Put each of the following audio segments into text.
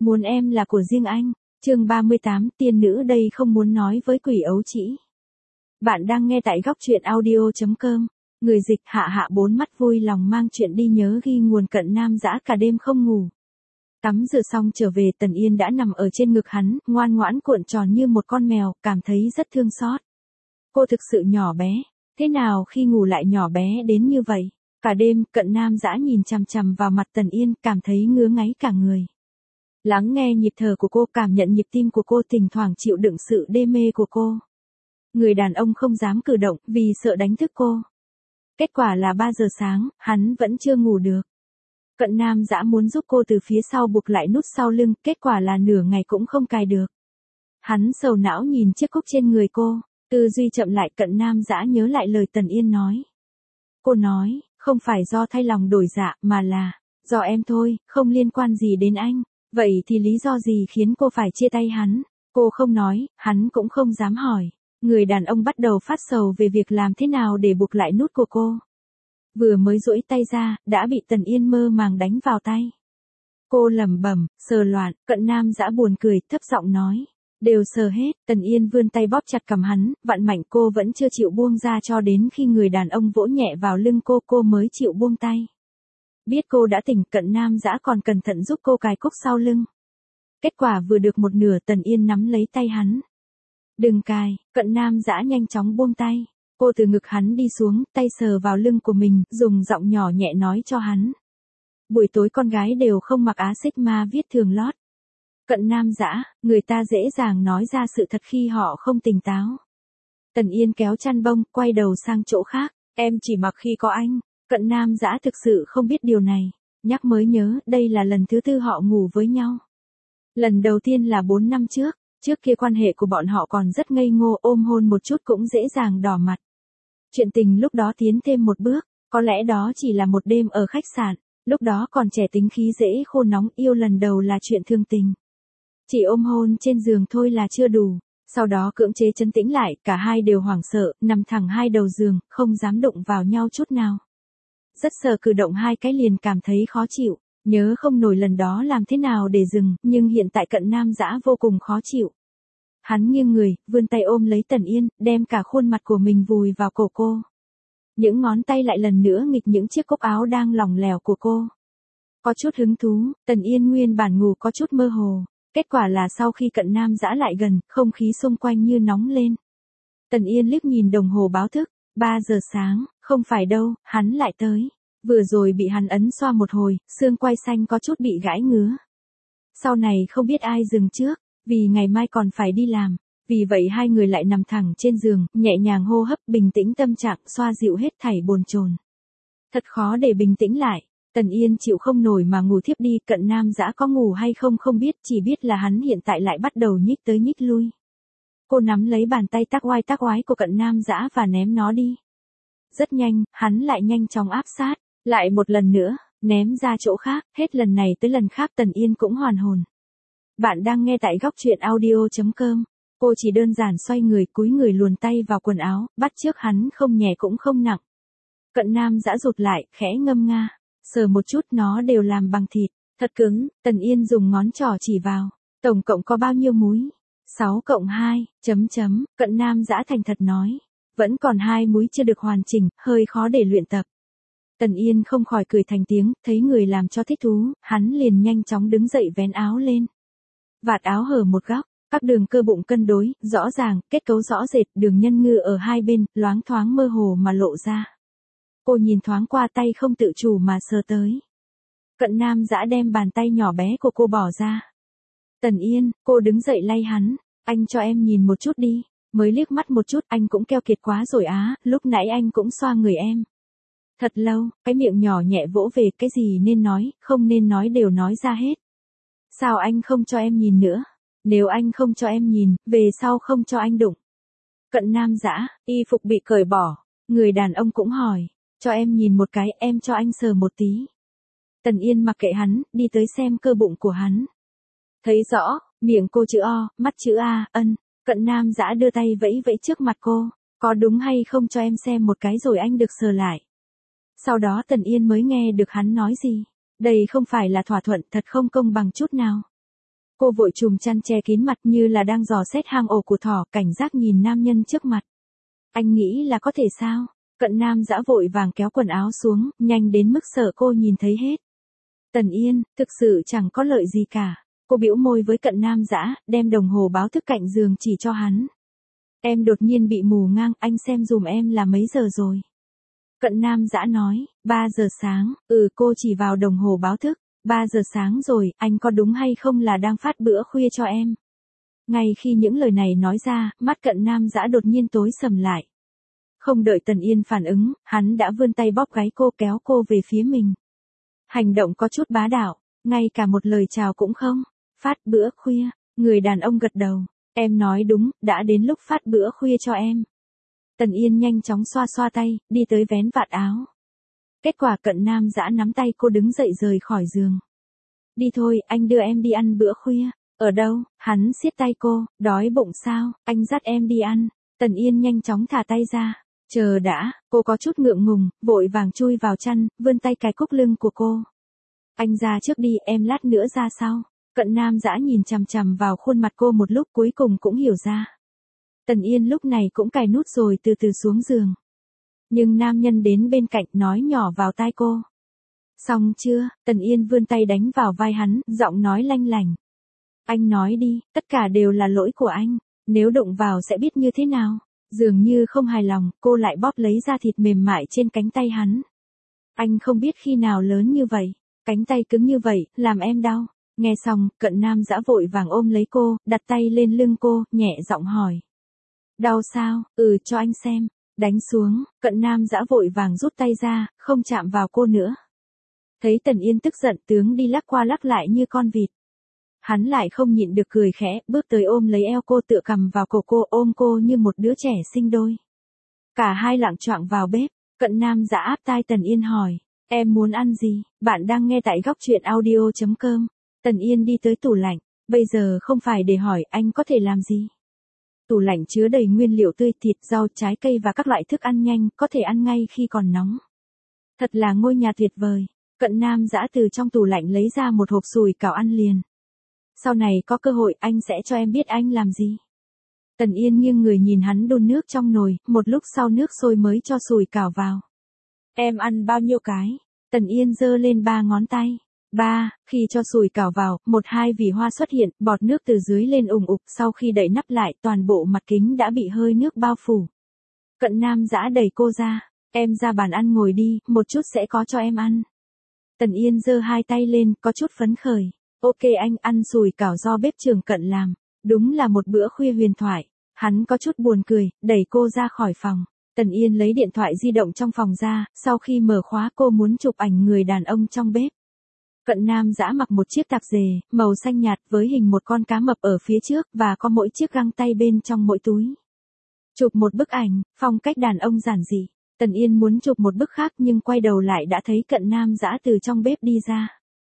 Muốn em là của riêng anh. Chương 38, tiên nữ đây không muốn nói với quỷ ấu trĩ. Bạn đang nghe tại góc truyện audio.com. Người dịch Hạ Hạ bốn mắt vui lòng mang chuyện đi nhớ ghi nguồn Cận Nam Dã cả đêm không ngủ. Tắm rửa xong trở về, Tần Yên đã nằm ở trên ngực hắn, ngoan ngoãn cuộn tròn như một con mèo, cảm thấy rất thương xót. Cô thực sự nhỏ bé, thế nào khi ngủ lại nhỏ bé đến như vậy? Cả đêm, Cận Nam Dã nhìn chằm chằm vào mặt Tần Yên, cảm thấy ngứa ngáy cả người. Lắng nghe nhịp thở của cô, cảm nhận nhịp tim của cô, thỉnh thoảng chịu đựng sự đê mê của cô. Người đàn ông không dám cử động, vì sợ đánh thức cô. Kết quả là 3 giờ sáng, hắn vẫn chưa ngủ được. Cận Nam Dã muốn giúp cô từ phía sau buộc lại nút sau lưng, kết quả là nửa ngày cũng không cài được. Hắn sầu não nhìn chiếc cúc trên người cô, tư duy chậm lại. Cận Nam Dã nhớ lại lời Tần Yên nói. Cô nói, không phải do thay lòng đổi dạ, mà là do em thôi, không liên quan gì đến anh. Vậy thì lý do gì khiến cô phải chia tay hắn? Cô không nói, hắn cũng không dám hỏi. Người đàn ông bắt đầu phát sầu về việc làm thế nào để buộc lại nút của cô. Vừa mới duỗi tay ra, đã bị Tần Yên mơ màng đánh vào tay. Cô lẩm bẩm, sờ loạn. Cận Nam Dã buồn cười, thấp giọng nói. Đều sờ hết. Tần Yên vươn tay bóp chặt cằm hắn, vặn mạnh. Cô vẫn chưa chịu buông ra cho đến khi người đàn ông vỗ nhẹ vào lưng cô mới chịu buông tay. Biết cô đã tỉnh, Cận Nam Dã còn cẩn thận giúp cô cài cúc sau lưng. Kết quả vừa được một nửa, Tần Yên nắm lấy tay hắn. Đừng cài. Cận Nam Dã nhanh chóng buông tay. Cô từ ngực hắn đi xuống, tay sờ vào lưng của mình, dùng giọng nhỏ nhẹ nói cho hắn. Buổi tối con gái đều không mặc áo Sigma viết thường lót. Cận Nam Dã, người ta dễ dàng nói ra sự thật khi họ không tỉnh táo. Tần Yên kéo chăn bông, quay đầu sang chỗ khác. Em chỉ mặc khi có anh. Cận Nam Dã thực sự không biết điều này. Nhắc mới nhớ, đây là lần thứ 4 họ ngủ với nhau. Lần đầu tiên là 4 năm trước. Trước kia quan hệ của bọn họ còn rất ngây ngô, ôm hôn một chút cũng dễ dàng đỏ mặt. Chuyện tình lúc đó tiến thêm một bước, có lẽ đó chỉ là một đêm ở khách sạn, lúc đó còn trẻ tính khí dễ khô nóng, yêu lần đầu là chuyện thương tình. Chỉ ôm hôn trên giường thôi là chưa đủ, sau đó cưỡng chế trấn tĩnh lại, cả hai đều hoảng sợ, nằm thẳng hai đầu giường, không dám đụng vào nhau chút nào. Rất sợ cử động hai cái liền cảm thấy khó chịu, nhớ không nổi lần đó làm thế nào để dừng, nhưng hiện tại Cận Nam Dã vô cùng khó chịu. Hắn nghiêng người, vươn tay ôm lấy Tần Yên, đem cả khuôn mặt của mình vùi vào cổ cô. Những ngón tay lại lần nữa nghịch những chiếc cúc áo đang lỏng lẻo của cô. Có chút hứng thú, Tần Yên nguyên bản ngủ có chút mơ hồ. Kết quả là sau khi Cận Nam Dã lại gần, không khí xung quanh như nóng lên. Tần Yên liếc nhìn đồng hồ báo thức, 3 giờ sáng, không phải đâu, hắn lại tới. Vừa rồi bị hắn ấn xoa một hồi, xương quai xanh có chút bị gãi ngứa. Sau này không biết ai dừng trước, vì ngày mai còn phải đi làm. Vì vậy hai người lại nằm thẳng trên giường, nhẹ nhàng hô hấp, bình tĩnh tâm trạng, xoa dịu hết thảy bồn chồn. Thật khó để bình tĩnh lại. Tần Yên chịu không nổi mà ngủ thiếp đi. Cận Nam Dã có ngủ hay không không biết, chỉ biết là hắn hiện tại lại bắt đầu nhích tới nhích lui. Cô nắm lấy bàn tay tác oái của Cận Nam Dã và ném nó đi. Rất nhanh, hắn lại nhanh chóng áp sát, lại một lần nữa, ném ra chỗ khác, hết lần này tới lần khác Tần Yên cũng hoàn hồn. Bạn đang nghe tại góc truyện audio.com. Cô chỉ đơn giản xoay người, cúi người luồn tay vào quần áo, bắt chước hắn không nhẹ cũng không nặng. Cận Nam Dã rụt lại, khẽ ngâm nga. Sờ một chút, nó đều làm bằng thịt, thật cứng. Tần Yên dùng ngón trỏ chỉ vào. Tổng cộng có bao nhiêu múi? 6 cộng 2, Cận Nam Dã thành thật nói. Vẫn còn 2 múi chưa được hoàn chỉnh, hơi khó để luyện tập. Tần Yên không khỏi cười thành tiếng, thấy người làm cho thích thú, hắn liền nhanh chóng đứng dậy vén áo lên. Vạt áo hở một góc, các đường cơ bụng cân đối, rõ ràng, kết cấu rõ rệt, đường nhân ngư ở hai bên, loáng thoáng mơ hồ mà lộ ra. Cô nhìn thoáng qua, tay không tự chủ mà sờ tới. Cận Nam Dã đem bàn tay nhỏ bé của cô bỏ ra. Tần Yên, cô đứng dậy lay hắn, anh cho em nhìn một chút đi. Mới liếc mắt một chút, anh cũng keo kiệt quá rồi á, lúc nãy anh cũng xoa người em. Thật lâu, cái miệng nhỏ nhẹ vỗ về, cái gì nên nói, không nên nói đều nói ra hết. Sao anh không cho em nhìn nữa? Nếu anh không cho em nhìn, về sau không cho anh đụng. Cận Nam Dã, y phục bị cởi bỏ, người đàn ông cũng hỏi, cho em nhìn một cái, em cho anh sờ một tí. Tần Yên mặc kệ hắn, đi tới xem cơ bụng của hắn. Thấy rõ, miệng cô chữ O, mắt chữ A, ân. Cận Nam Dã đưa tay vẫy vẫy trước mặt cô, có đúng hay không cho em xem một cái rồi anh được sờ lại. Sau đó Tần Yên mới nghe được hắn nói gì. Đây không phải là thỏa thuận, thật không công bằng chút nào. Cô vội chùm chăn che kín mặt như là đang dò xét hang ổ của thỏ, cảnh giác nhìn nam nhân trước mặt. Anh nghĩ là có thể sao? Cận Nam Dã vội vàng kéo quần áo xuống, nhanh đến mức sợ cô nhìn thấy hết. Tần Yên, thực sự chẳng có lợi gì cả. Cô bĩu môi với Cận Nam Dã, đem đồng hồ báo thức cạnh giường chỉ cho hắn. Em đột nhiên bị mù ngang, anh xem dùm em là mấy giờ rồi. Cận Nam Dã nói, 3 giờ sáng, cô chỉ vào đồng hồ báo thức, 3 giờ sáng rồi, anh có đúng hay không là đang phát bữa khuya cho em. Ngay khi những lời này nói ra, mắt Cận Nam Dã đột nhiên tối sầm lại. Không đợi Tần Yên phản ứng, hắn đã vươn tay bóp gáy cô kéo cô về phía mình. Hành động có chút bá đạo, ngay cả một lời chào cũng không. Phát bữa khuya, người đàn ông gật đầu. Em nói đúng, đã đến lúc phát bữa khuya cho em. Tần Yên nhanh chóng xoa xoa tay, đi tới vén vạt áo. Kết quả Cận Nam Dã nắm tay cô đứng dậy rời khỏi giường. Đi thôi, anh đưa em đi ăn bữa khuya. Ở đâu? Hắn siết tay cô, đói bụng sao, anh dắt em đi ăn. Tần Yên nhanh chóng thả tay ra. Chờ đã, cô có chút ngượng ngùng, vội vàng chui vào chăn, vươn tay cài cúc lưng của cô. Anh ra trước đi, em lát nữa ra sau. Cận Nam Dã nhìn chằm chằm vào khuôn mặt cô một lúc cuối cùng cũng hiểu ra. Tần Yên lúc này cũng cài nút rồi từ từ xuống giường. Nhưng nam nhân đến bên cạnh nói nhỏ vào tai cô. Xong chưa? Tần Yên vươn tay đánh vào vai hắn, giọng nói lanh lành. Anh nói đi, tất cả đều là lỗi của anh, nếu đụng vào sẽ biết như thế nào. Dường như không hài lòng, cô lại bóp lấy da thịt mềm mại trên cánh tay hắn. Anh không biết khi nào lớn như vậy, cánh tay cứng như vậy, làm em đau. Nghe xong, Cận Nam Dã vội vàng ôm lấy cô, đặt tay lên lưng cô, nhẹ giọng hỏi. Đau sao? Cho anh xem. Đánh xuống, Cận Nam Dã vội vàng rút tay ra, không chạm vào cô nữa. Thấy Tần Yên tức giận, tướng đi lắc qua lắc lại như con vịt. Hắn lại không nhịn được cười khẽ, bước tới ôm lấy eo cô, tựa cằm vào cổ cô, ôm cô như một đứa trẻ sinh đôi. Cả hai lạng choạng vào bếp, Cận Nam Dã áp tai Tần Yên hỏi, em muốn ăn gì? Bạn đang nghe tại góc truyện audio.com. Tần Yên đi tới tủ lạnh, bây giờ không phải để hỏi anh có thể làm gì. Tủ lạnh chứa đầy nguyên liệu tươi, thịt, rau, trái cây và các loại thức ăn nhanh, có thể ăn ngay khi còn nóng. Thật là ngôi nhà tuyệt vời. Cận Nam Dã từ trong tủ lạnh lấy ra một hộp sủi cảo ăn liền. Sau này có cơ hội anh sẽ cho em biết anh làm gì. Tần Yên nghiêng người nhìn hắn đun nước trong nồi, một lúc sau nước sôi mới cho sủi cảo vào. Em ăn bao nhiêu cái? Tần Yên giơ lên 3 ngón tay. 3, khi cho sủi cảo vào, 1-2 vì hoa xuất hiện, bọt nước từ dưới lên ùng ục, sau khi đậy nắp lại, toàn bộ mặt kính đã bị hơi nước bao phủ. Cận Nam Dã đẩy cô ra, em ra bàn ăn ngồi đi, một chút sẽ có cho em ăn. Tần Yên giơ 2 tay lên, có chút phấn khởi. Ok anh, ăn sủi cảo do bếp trưởng Cận làm. Đúng là một bữa khuya huyền thoại. Hắn có chút buồn cười, đẩy cô ra khỏi phòng. Tần Yên lấy điện thoại di động trong phòng ra, sau khi mở khóa cô muốn chụp ảnh người đàn ông trong bếp. Cận Nam Dã mặc một chiếc tạp dề, màu xanh nhạt với hình một con cá mập ở phía trước và có mỗi chiếc găng tay bên trong mỗi túi. Chụp một bức ảnh, phong cách đàn ông giản dị. Tần Yên muốn chụp một bức khác nhưng quay đầu lại đã thấy Cận Nam Dã từ trong bếp đi ra.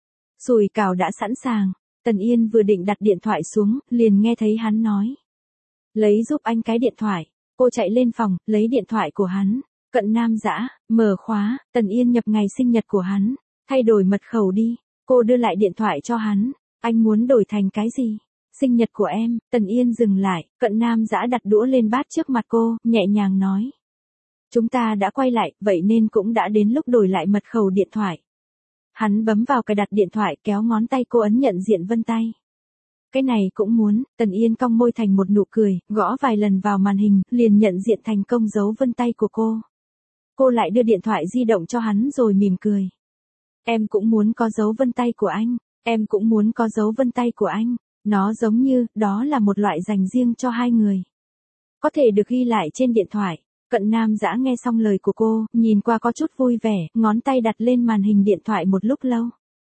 Sủi cảo đã sẵn sàng. Tần Yên vừa định đặt điện thoại xuống, liền nghe thấy hắn nói. Lấy giúp anh cái điện thoại. Cô chạy lên phòng, lấy điện thoại của hắn. Cận Nam Dã, mở khóa, Tần Yên nhập ngày sinh nhật của hắn. Thay đổi mật khẩu đi. Cô đưa lại điện thoại cho hắn. Anh muốn đổi thành cái gì? Sinh nhật của em. Tần Yên dừng lại, Cận Nam Dã đặt đũa lên bát trước mặt cô, nhẹ nhàng nói. Chúng ta đã quay lại, vậy nên cũng đã đến lúc đổi lại mật khẩu điện thoại. Hắn bấm vào cài đặt điện thoại, kéo ngón tay cô ấn nhận diện vân tay. Cái này cũng muốn. Tần Yên cong môi thành một nụ cười, gõ vài lần vào màn hình, liền nhận diện thành công dấu vân tay của cô. Cô lại đưa điện thoại di động cho hắn rồi mỉm cười. Em cũng muốn có dấu vân tay của anh. Em cũng muốn có dấu vân tay của anh. Nó giống như, đó là một loại dành riêng cho hai người. Có thể được ghi lại trên điện thoại. Cận Nam Dã nghe xong lời của cô, nhìn qua có chút vui vẻ, ngón tay đặt lên màn hình điện thoại một lúc lâu.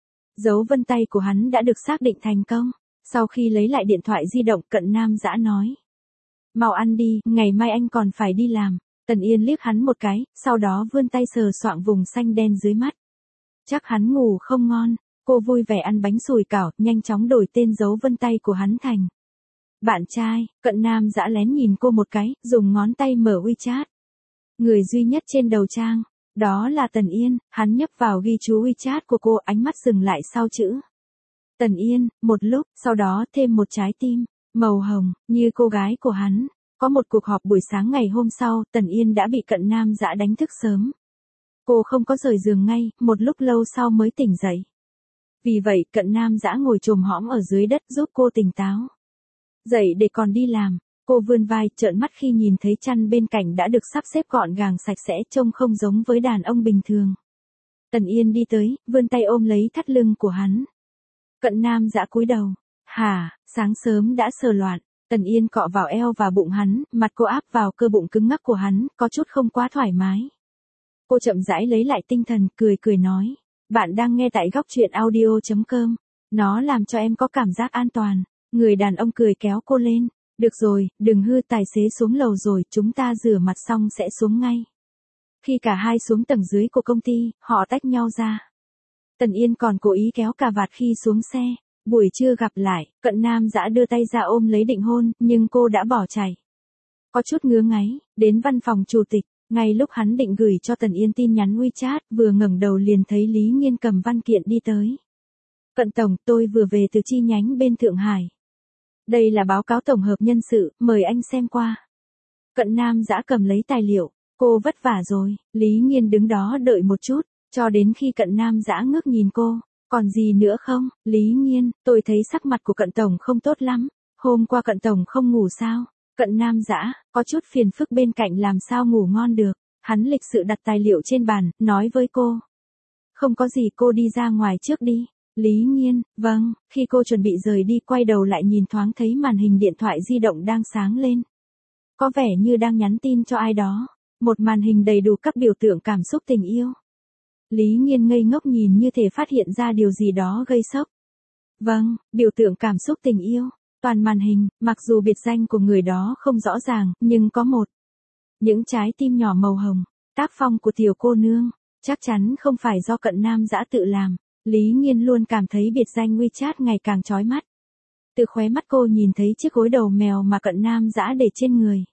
Dấu vân tay của hắn đã được xác định thành công. Sau khi lấy lại điện thoại di động, Cận Nam Dã nói. Mau ăn đi, ngày mai anh còn phải đi làm. Tần Yên liếc hắn một cái, sau đó vươn tay sờ soạng vùng xanh đen dưới mắt. Chắc hắn ngủ không ngon. Cô vui vẻ ăn bánh sủi cảo, nhanh chóng đổi tên dấu vân tay của hắn thành. Bạn trai. Cận Nam Dã lén nhìn cô một cái, dùng ngón tay mở WeChat. Người duy nhất trên đầu trang. Đó là Tần Yên. Hắn nhấp vào ghi chú WeChat của cô, ánh mắt dừng lại sau chữ. Tần Yên, một lúc, sau đó thêm một trái tim, màu hồng, như cô gái của hắn. Có một cuộc họp buổi sáng ngày hôm sau, Tần Yên đã bị Cận Nam Dã đánh thức sớm. Cô không có rời giường ngay, một lúc lâu sau mới tỉnh dậy. Vì vậy, Cận Nam Dã ngồi chồm hõm ở dưới đất giúp cô tỉnh táo. Dậy để còn đi làm, cô vươn vai, trợn mắt khi nhìn thấy chăn bên cạnh đã được sắp xếp gọn gàng sạch sẽ, trông không giống với đàn ông bình thường. Tần Yên đi tới, vươn tay ôm lấy thắt lưng của hắn. Cận Nam Dã cúi đầu. Hả, sáng sớm đã sờ loạn. Tần Yên cọ vào eo và bụng hắn, mặt cô áp vào cơ bụng cứng ngắc của hắn, có chút không quá thoải mái. Cô chậm rãi lấy lại tinh thần, cười cười nói. Bạn đang nghe tại góc truyện audio.com. Nó làm cho em có cảm giác an toàn. Người đàn ông cười kéo cô lên. Được rồi, đừng hư, tài xế xuống lầu rồi, chúng ta rửa mặt xong sẽ xuống ngay. Khi cả hai xuống tầng dưới của công ty, họ tách nhau ra. Tần Yên còn cố ý kéo cà vạt khi xuống xe. Buổi trưa gặp lại, Cận Nam Dã đưa tay ra ôm lấy định hôn, nhưng cô đã bỏ chạy. Có chút ngứa ngáy, đến văn phòng chủ tịch, ngay lúc hắn định gửi cho Tần Yên tin nhắn WeChat, vừa ngẩng đầu liền thấy Lý Nghiên cầm văn kiện đi tới. Cận tổng, tôi vừa về từ chi nhánh bên Thượng Hải. Đây là báo cáo tổng hợp nhân sự, mời anh xem qua. Cận Nam Dã cầm lấy tài liệu, cô vất vả rồi. Lý Nghiên đứng đó đợi một chút, cho đến khi Cận Nam Dã ngước nhìn cô. Còn gì nữa không, Lý Nghiên, tôi thấy sắc mặt của Cận tổng không tốt lắm. Hôm qua Cận tổng không ngủ sao? Cận Nam Dã, có chút phiền phức bên cạnh làm sao ngủ ngon được. Hắn lịch sự đặt tài liệu trên bàn, nói với cô. Không có gì, cô đi ra ngoài trước đi. Lý Nghiên, vâng, khi cô chuẩn bị rời đi quay đầu lại nhìn thoáng thấy màn hình điện thoại di động đang sáng lên. Có vẻ như đang nhắn tin cho ai đó. Một màn hình đầy đủ các biểu tượng cảm xúc tình yêu. Lý Nghiên ngây ngốc nhìn như thể phát hiện ra điều gì đó gây sốc. Vâng, biểu tượng cảm xúc tình yêu. Toàn màn hình, mặc dù biệt danh của người đó không rõ ràng, nhưng có một. Những trái tim nhỏ màu hồng. Tác phong của tiểu cô nương. Chắc chắn không phải do Cận Nam Dã tự làm. Lý Nghiên luôn cảm thấy biệt danh WeChat ngày càng chói mắt. Từ khóe mắt cô nhìn thấy chiếc gối đầu mèo mà Cận Nam Dã để trên người.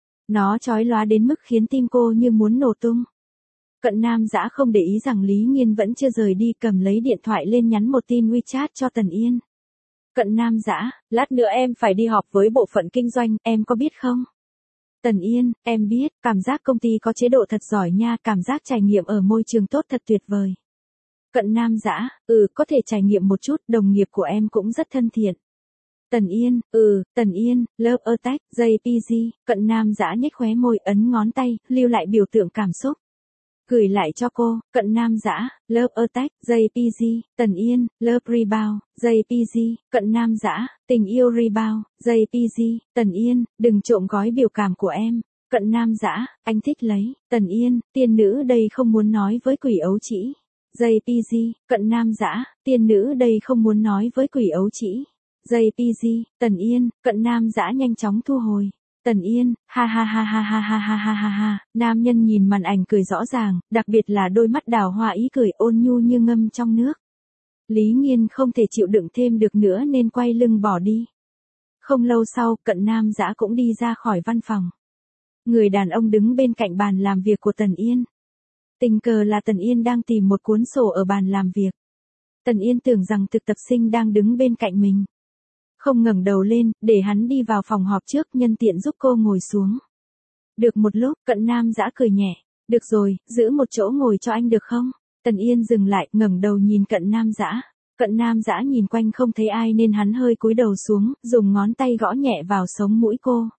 Nó chói lóa đến mức khiến tim cô như muốn nổ tung. Cận Nam Dã không để ý rằng Lý Nghiên vẫn chưa rời đi, cầm lấy điện thoại lên nhắn một tin WeChat cho Tần Yên. Cận Nam Dã, lát nữa em phải đi họp với bộ phận kinh doanh, em có biết không? Tần Yên, em biết, cảm giác công ty có chế độ thật giỏi nha, cảm giác trải nghiệm ở môi trường tốt thật tuyệt vời. Cận Nam Dã, có thể trải nghiệm một chút, đồng nghiệp của em cũng rất thân thiện. Tần Yên, Tần Yên, Love Attack, JPG, Cận Nam Dã nhếch khóe môi, ấn ngón tay, lưu lại biểu tượng cảm xúc. Gửi lại cho cô, Cận Nam Dã, Love Attack, JPG, Tần Yên, Love Rebound, JPG, Cận Nam Dã, tình yêu Rebound, JPG, Tần Yên, đừng trộm gói biểu cảm của em. Cận Nam Dã, anh thích lấy. Tần Yên, tiên nữ đây không muốn nói với quỷ ấu trĩ. JPG, Cận Nam Dã, tiên nữ đây không muốn nói với quỷ ấu trĩ. JPG, Tần Yên, Cận Nam Dã nhanh chóng thu hồi. Tần Yên, ha ha ha ha ha ha ha ha ha ha. Nam nhân nhìn màn ảnh cười rõ ràng, đặc biệt là đôi mắt đào hoa ý cười ôn nhu như ngâm trong nước. Lý Nghiên không thể chịu đựng thêm được nữa nên quay lưng bỏ đi. Không lâu sau, Cận Nam Dã cũng đi ra khỏi văn phòng. Người đàn ông đứng bên cạnh bàn làm việc của Tần Yên. Tình cờ là Tần Yên đang tìm một cuốn sổ ở bàn làm việc. Tần Yên tưởng rằng thực tập sinh đang đứng bên cạnh mình. Không ngẩng đầu lên, để hắn đi vào phòng họp trước, nhân tiện giúp cô ngồi xuống. Được một lúc, Cận Nam Dã cười nhẹ. Được rồi, giữ một chỗ ngồi cho anh được không? Tần Yên dừng lại, ngẩng đầu nhìn Cận Nam Dã. Cận Nam Dã nhìn quanh không thấy ai nên hắn hơi cúi đầu xuống, dùng ngón tay gõ nhẹ vào sống mũi cô.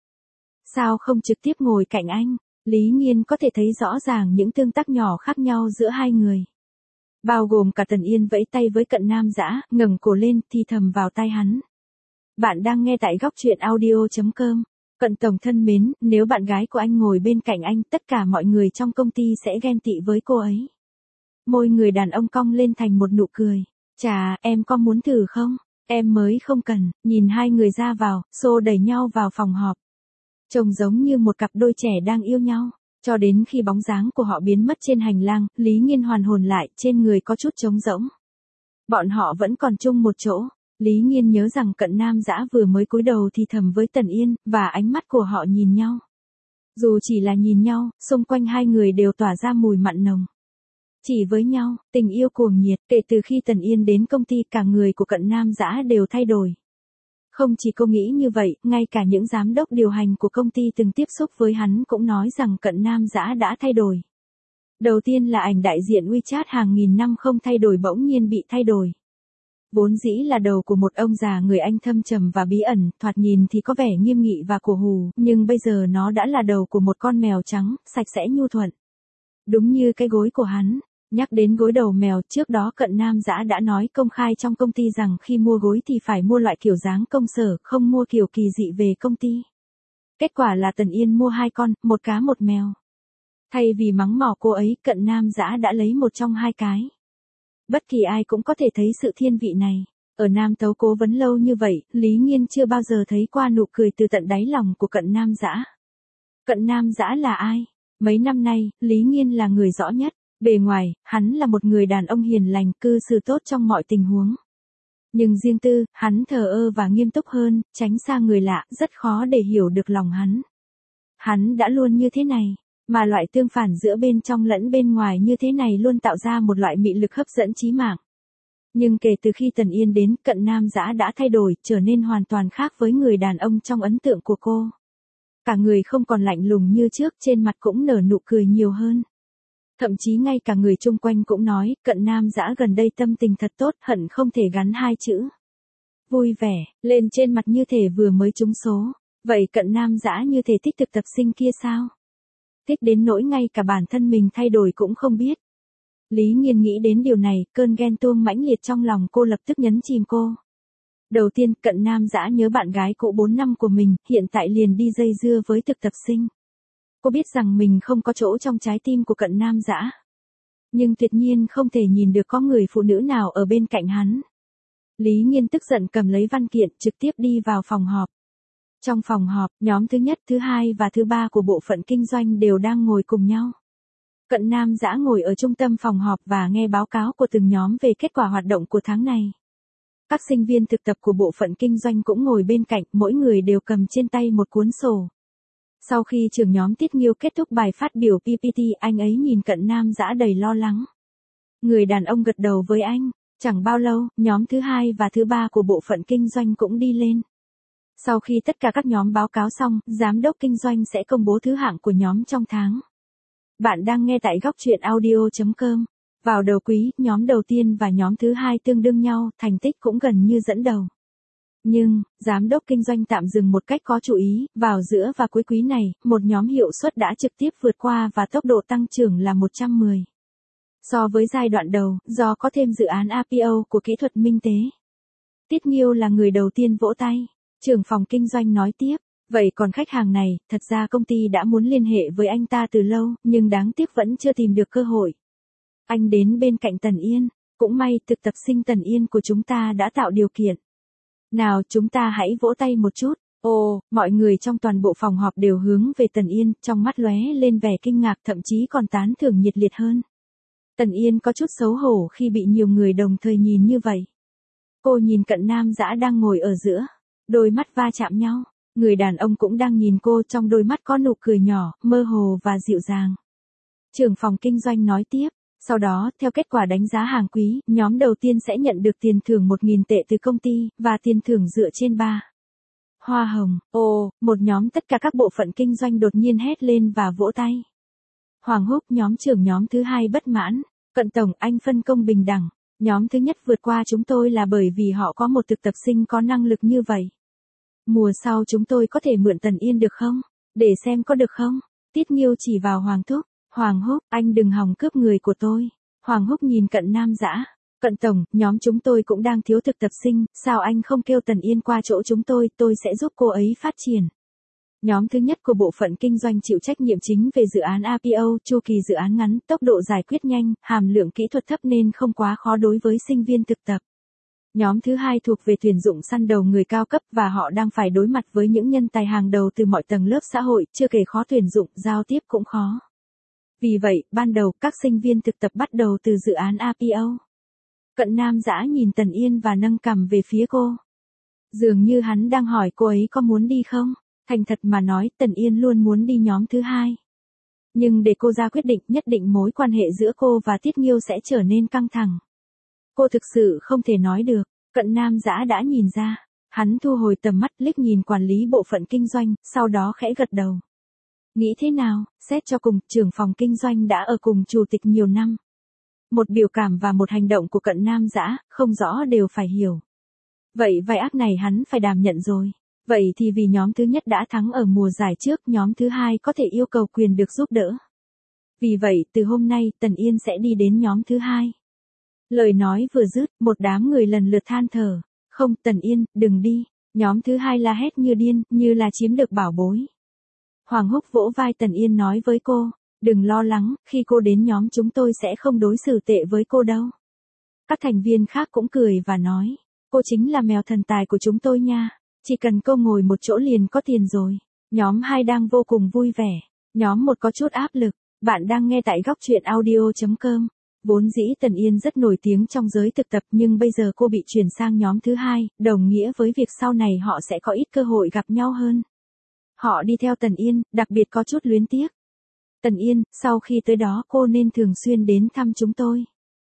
Sao không trực tiếp ngồi cạnh anh? Lý Nghiên có thể thấy rõ ràng những tương tác nhỏ khác nhau giữa hai người. Bao gồm cả Tần Yên vẫy tay với Cận Nam Dã, ngẩng cổ lên, thì thầm vào tai hắn. Bạn đang nghe tại góc truyện audio.com. Cận tổng thân mến, nếu bạn gái của anh ngồi bên cạnh anh, tất cả mọi người trong công ty sẽ ghen tị với cô ấy. Môi người đàn ông cong lên thành một nụ cười. Chà, em có muốn thử không? Em mới không cần. Nhìn hai người ra vào, xô đẩy nhau vào phòng họp. Trông giống như một cặp đôi trẻ đang yêu nhau. Cho đến khi bóng dáng của họ biến mất trên hành lang, Lý Nghiên hoàn hồn lại, trên người có chút trống rỗng. Bọn họ vẫn còn chung một chỗ. Lý Nghiên nhớ rằng Cận Nam Dã vừa mới cúi đầu thì thầm với Tần Yên, và ánh mắt của họ nhìn nhau. Dù chỉ là nhìn nhau, xung quanh hai người đều tỏa ra mùi mặn nồng. Chỉ với nhau, tình yêu cuồng nhiệt, kể từ khi Tần Yên đến công ty cả người của Cận Nam Dã đều thay đổi. Không chỉ cô nghĩ như vậy, ngay cả những giám đốc điều hành của công ty từng tiếp xúc với hắn cũng nói rằng Cận Nam Dã đã thay đổi. Đầu tiên là ảnh đại diện WeChat hàng nghìn năm không thay đổi bỗng nhiên bị thay đổi. Vốn dĩ là đầu của một ông già người Anh thâm trầm và bí ẩn, thoạt nhìn thì có vẻ nghiêm nghị và cổ hù, nhưng bây giờ nó đã là đầu của một con mèo trắng, sạch sẽ nhu thuận. Đúng như cái gối của hắn. Nhắc đến gối đầu mèo, trước đó Cận Nam Dã đã nói công khai trong công ty rằng khi mua gối thì phải mua loại kiểu dáng công sở, không mua kiểu kỳ dị về công ty. Kết quả là Tần Yên mua 2 con, một cá một mèo. Thay vì mắng mỏ cô ấy, Cận Nam Dã đã lấy một trong 2 cái. Bất kỳ ai cũng có thể thấy sự thiên vị này. Ở Nam Tấu cố vấn lâu như vậy, Lý Nghiên chưa bao giờ thấy qua nụ cười từ tận đáy lòng của Cận Nam Dã. Cận Nam Dã là ai? Mấy năm nay, Lý Nghiên là người rõ nhất. Bề ngoài, hắn là một người đàn ông hiền lành, cư xử tốt trong mọi tình huống. Nhưng riêng tư, hắn thờ ơ và nghiêm túc hơn, tránh xa người lạ, rất khó để hiểu được lòng hắn. Hắn đã luôn như thế này, mà loại tương phản giữa bên trong lẫn bên ngoài như thế này luôn tạo ra một loại mị lực hấp dẫn chí mạng. Nhưng kể từ khi Tần Yên đến, Cận Nam Dã đã thay đổi, trở nên hoàn toàn khác với người đàn ông trong ấn tượng của cô. Cả người không còn lạnh lùng như trước, trên mặt cũng nở nụ cười nhiều hơn. Thậm chí ngay cả người chung quanh cũng nói, Cận Nam Dã gần đây tâm tình thật tốt, hận không thể gắn 2 chữ. Vui vẻ, lên trên mặt như thể vừa mới trúng số. Vậy Cận Nam Dã như thể thích thực tập sinh kia sao? Thích đến nỗi ngay cả bản thân mình thay đổi cũng không biết. Lý Nghiên nghĩ đến điều này, cơn ghen tuông mãnh liệt trong lòng cô lập tức nhấn chìm cô. Đầu tiên, Cận Nam Dã nhớ bạn gái cũ 4 năm của mình, hiện tại liền đi dây dưa với thực tập sinh. Cô biết rằng mình không có chỗ trong trái tim của Cận Nam Dã. Nhưng tuyệt nhiên không thể nhìn được có người phụ nữ nào ở bên cạnh hắn. Lý Nghiên tức giận cầm lấy văn kiện, trực tiếp đi vào phòng họp. Trong phòng họp, nhóm thứ nhất, thứ hai và thứ ba của bộ phận kinh doanh đều đang ngồi cùng nhau. Cận Nam Dã ngồi ở trung tâm phòng họp và nghe báo cáo của từng nhóm về kết quả hoạt động của tháng này. Các sinh viên thực tập của bộ phận kinh doanh cũng ngồi bên cạnh, mỗi người đều cầm trên tay một cuốn sổ. Sau khi trưởng nhóm Tiết Nghiêu kết thúc bài phát biểu PPT, anh ấy nhìn Cận Nam Dã đầy lo lắng. Người đàn ông gật đầu với anh. Chẳng bao lâu, nhóm thứ hai và thứ ba của bộ phận kinh doanh cũng đi lên. Sau khi tất cả các nhóm báo cáo xong, giám đốc kinh doanh sẽ công bố thứ hạng của nhóm trong tháng. Bạn đang nghe tại góc truyện audio.com. Vào đầu quý, nhóm đầu tiên và nhóm thứ hai tương đương nhau, thành tích cũng gần như dẫn đầu. Nhưng, giám đốc kinh doanh tạm dừng một cách có chú ý, vào giữa và cuối quý này, một nhóm hiệu suất đã trực tiếp vượt qua và tốc độ tăng trưởng là 110. So với giai đoạn đầu, do có thêm dự án IPO của kỹ thuật minh tế. Tiết Nghiêu là người đầu tiên vỗ tay. Trưởng phòng kinh doanh nói tiếp, vậy còn khách hàng này, thật ra công ty đã muốn liên hệ với anh ta từ lâu, nhưng đáng tiếc vẫn chưa tìm được cơ hội. Anh đến bên cạnh Tần Yên, cũng may thực tập sinh Tần Yên của chúng ta đã tạo điều kiện. Nào chúng ta hãy vỗ tay một chút. Ồ, mọi người trong toàn bộ phòng họp đều hướng về Tần Yên, trong mắt lóe lên vẻ kinh ngạc, thậm chí còn tán thưởng nhiệt liệt hơn. Tần Yên có chút xấu hổ khi bị nhiều người đồng thời nhìn như vậy. Cô nhìn Cận Nam Dã đang ngồi ở giữa, đôi mắt va chạm nhau. Người đàn ông cũng đang nhìn cô, trong đôi mắt có nụ cười nhỏ, mơ hồ và dịu dàng. Trưởng phòng kinh doanh nói tiếp. Sau đó, theo kết quả đánh giá hàng quý, nhóm đầu tiên sẽ nhận được tiền thưởng 1.000 tệ từ công ty, và tiền thưởng dựa trên 3 hoa hồng. Ồ, một nhóm tất cả các bộ phận kinh doanh đột nhiên hét lên và vỗ tay. Hoàng húc, nhóm trưởng nhóm thứ hai bất mãn. Cận tổng, anh phân công bình đẳng. Nhóm thứ nhất vượt qua chúng tôi là bởi vì họ có một thực tập sinh có năng lực như vậy. Mùa sau chúng tôi có thể mượn Tần Yên được không? Để xem có được không? Tiết Nghiêu chỉ vào Hoàng Thúc. Hoàng Húc, anh đừng hòng cướp người của tôi. Hoàng Húc nhìn Cận Nam Dã. Cận tổng, nhóm chúng tôi cũng đang thiếu thực tập sinh, sao anh không kêu Tần Yên qua chỗ chúng tôi sẽ giúp cô ấy phát triển. Nhóm thứ nhất của bộ phận kinh doanh chịu trách nhiệm chính về dự án IPO, chu kỳ dự án ngắn, tốc độ giải quyết nhanh, hàm lượng kỹ thuật thấp nên không quá khó đối với sinh viên thực tập. Nhóm thứ hai thuộc về tuyển dụng săn đầu người cao cấp và họ đang phải đối mặt với những nhân tài hàng đầu từ mọi tầng lớp xã hội, chưa kể khó tuyển dụng, giao tiếp cũng khó. Vì vậy, ban đầu, các sinh viên thực tập bắt đầu từ dự án IPO. Cận Nam Dã nhìn Tần Yên và nâng cằm về phía cô. Dường như hắn đang hỏi cô ấy có muốn đi không? Thành thật mà nói, Tần Yên luôn muốn đi nhóm thứ hai. Nhưng để cô ra quyết định nhất định mối quan hệ giữa cô và Tiết Nghiêu sẽ trở nên căng thẳng. Cô thực sự không thể nói được, Cận Nam Dã đã nhìn ra. Hắn thu hồi tầm mắt liếc nhìn quản lý bộ phận kinh doanh, sau đó khẽ gật đầu. Nghĩ thế nào, xét cho cùng, trưởng phòng kinh doanh đã ở cùng chủ tịch nhiều năm. Một biểu cảm và một hành động của Cận Nam Dã, không rõ đều phải hiểu. Vậy vai ác này hắn phải đảm nhận rồi. Vậy thì vì nhóm thứ nhất đã thắng ở mùa giải trước, nhóm thứ hai có thể yêu cầu quyền được giúp đỡ. Vì vậy, từ hôm nay, Tần Yên sẽ đi đến nhóm thứ hai. Lời nói vừa dứt, một đám người lần lượt than thở. Không, Tần Yên, đừng đi. Nhóm thứ hai la hét như điên, như là chiếm được bảo bối. Hoàng Húc vỗ vai Tần Yên nói với cô, đừng lo lắng, khi cô đến nhóm chúng tôi sẽ không đối xử tệ với cô đâu. Các thành viên khác cũng cười và nói, cô chính là mèo thần tài của chúng tôi nha, chỉ cần cô ngồi một chỗ liền có tiền rồi. Nhóm 2 đang vô cùng vui vẻ, nhóm 1 có chút áp lực, bạn đang nghe tại góc truyện audio.com. Vốn dĩ Tần Yên rất nổi tiếng trong giới thực tập nhưng bây giờ cô bị chuyển sang nhóm thứ hai, đồng nghĩa với việc sau này họ sẽ có ít cơ hội gặp nhau hơn. Họ đi theo Tần Yên, đặc biệt có chút luyến tiếc. Tần Yên, sau khi tới đó cô nên thường xuyên đến thăm chúng tôi.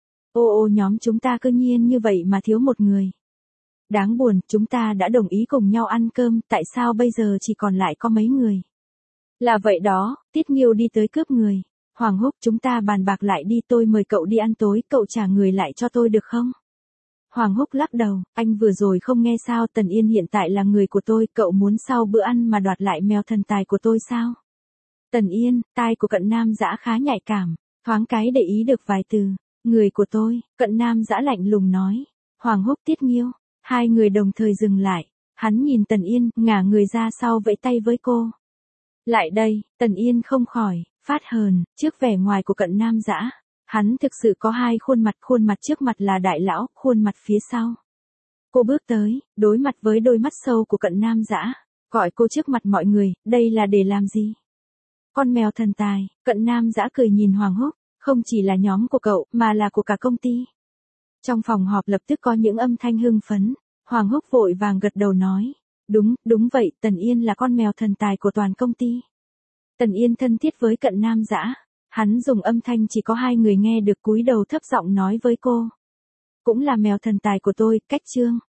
Ô nhóm chúng ta cứ nhiên như vậy mà thiếu một người. Đáng buồn, chúng ta đã đồng ý cùng nhau ăn cơm, tại sao bây giờ chỉ còn lại có mấy người? Là vậy đó, Tiết Nghiêu đi tới cướp người. Hoàng Húc, chúng ta bàn bạc lại đi, tôi mời cậu đi ăn tối, cậu trả người lại cho tôi được không? Hoàng Húc lắc đầu, anh vừa rồi không nghe sao, Tần Yên hiện tại là người của tôi, cậu muốn sau bữa ăn mà đoạt lại mèo thần tài của tôi sao? Tần Yên, tai của Cận Nam Dã khá nhạy cảm, thoáng cái để ý được vài từ. Người của tôi, Cận Nam Dã lạnh lùng nói. Hoàng Húc, Tiết Nghiêu, hai người đồng thời dừng lại. Hắn nhìn Tần Yên, ngả người ra sau vẫy tay với cô. Lại đây, Tần Yên không khỏi phát hờn trước vẻ ngoài của Cận Nam Dã. Hắn thực sự có hai khuôn mặt trước mặt là đại lão, khuôn mặt phía sau. Cô bước tới, đối mặt với đôi mắt sâu của Cận Nam Dã, gọi cô trước mặt mọi người, đây là để làm gì? Con mèo thần tài, Cận Nam Dã cười nhìn Hoàng Húc, không chỉ là nhóm của cậu, mà là của cả công ty. Trong phòng họp lập tức có những âm thanh hưng phấn, Hoàng Húc vội vàng gật đầu nói, đúng vậy, Tần Yên là con mèo thần tài của toàn công ty. Tần Yên thân thiết với Cận Nam Dã, hắn dùng âm thanh chỉ có hai người nghe được cúi đầu thấp giọng nói với cô. Cũng là mèo thần tài của tôi, cách Trương.